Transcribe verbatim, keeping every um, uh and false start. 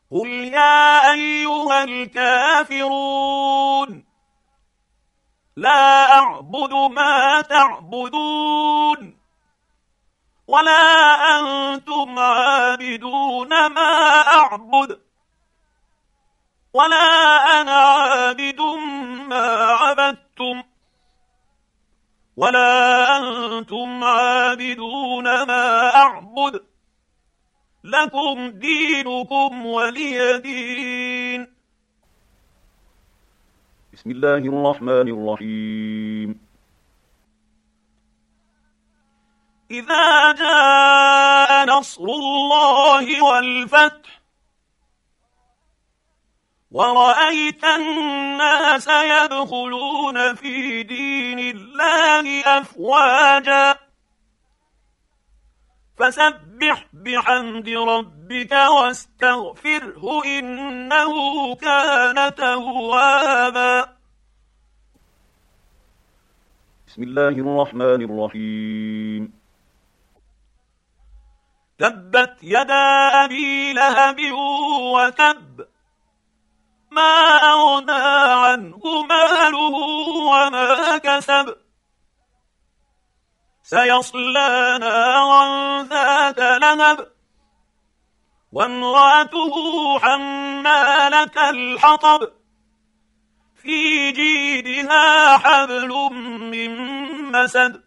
قل يا أيها الكافرون لا أعبد ما تعبدون ولا أنتم عابدون ما أعبد ولا أنا عابد ما عبدتم ولا أنتم عابدون ما أعبد لكم دينكم ولي دين. بسم الله الرحمن الرحيم. إذا جاء نصر الله والفتح ورأيت الناس يدخلون في دين الله أفواجا فسبح بحمد ربك واستغفره إنه كان توابا. بسم الله الرحمن الرحيم. تبت يدا أبي لهب وتب ما أغنى عنه ماله وما كسب سيصلى نارا ذات لهب وامرأته حمالة الحطب في جيدها حبل من مسد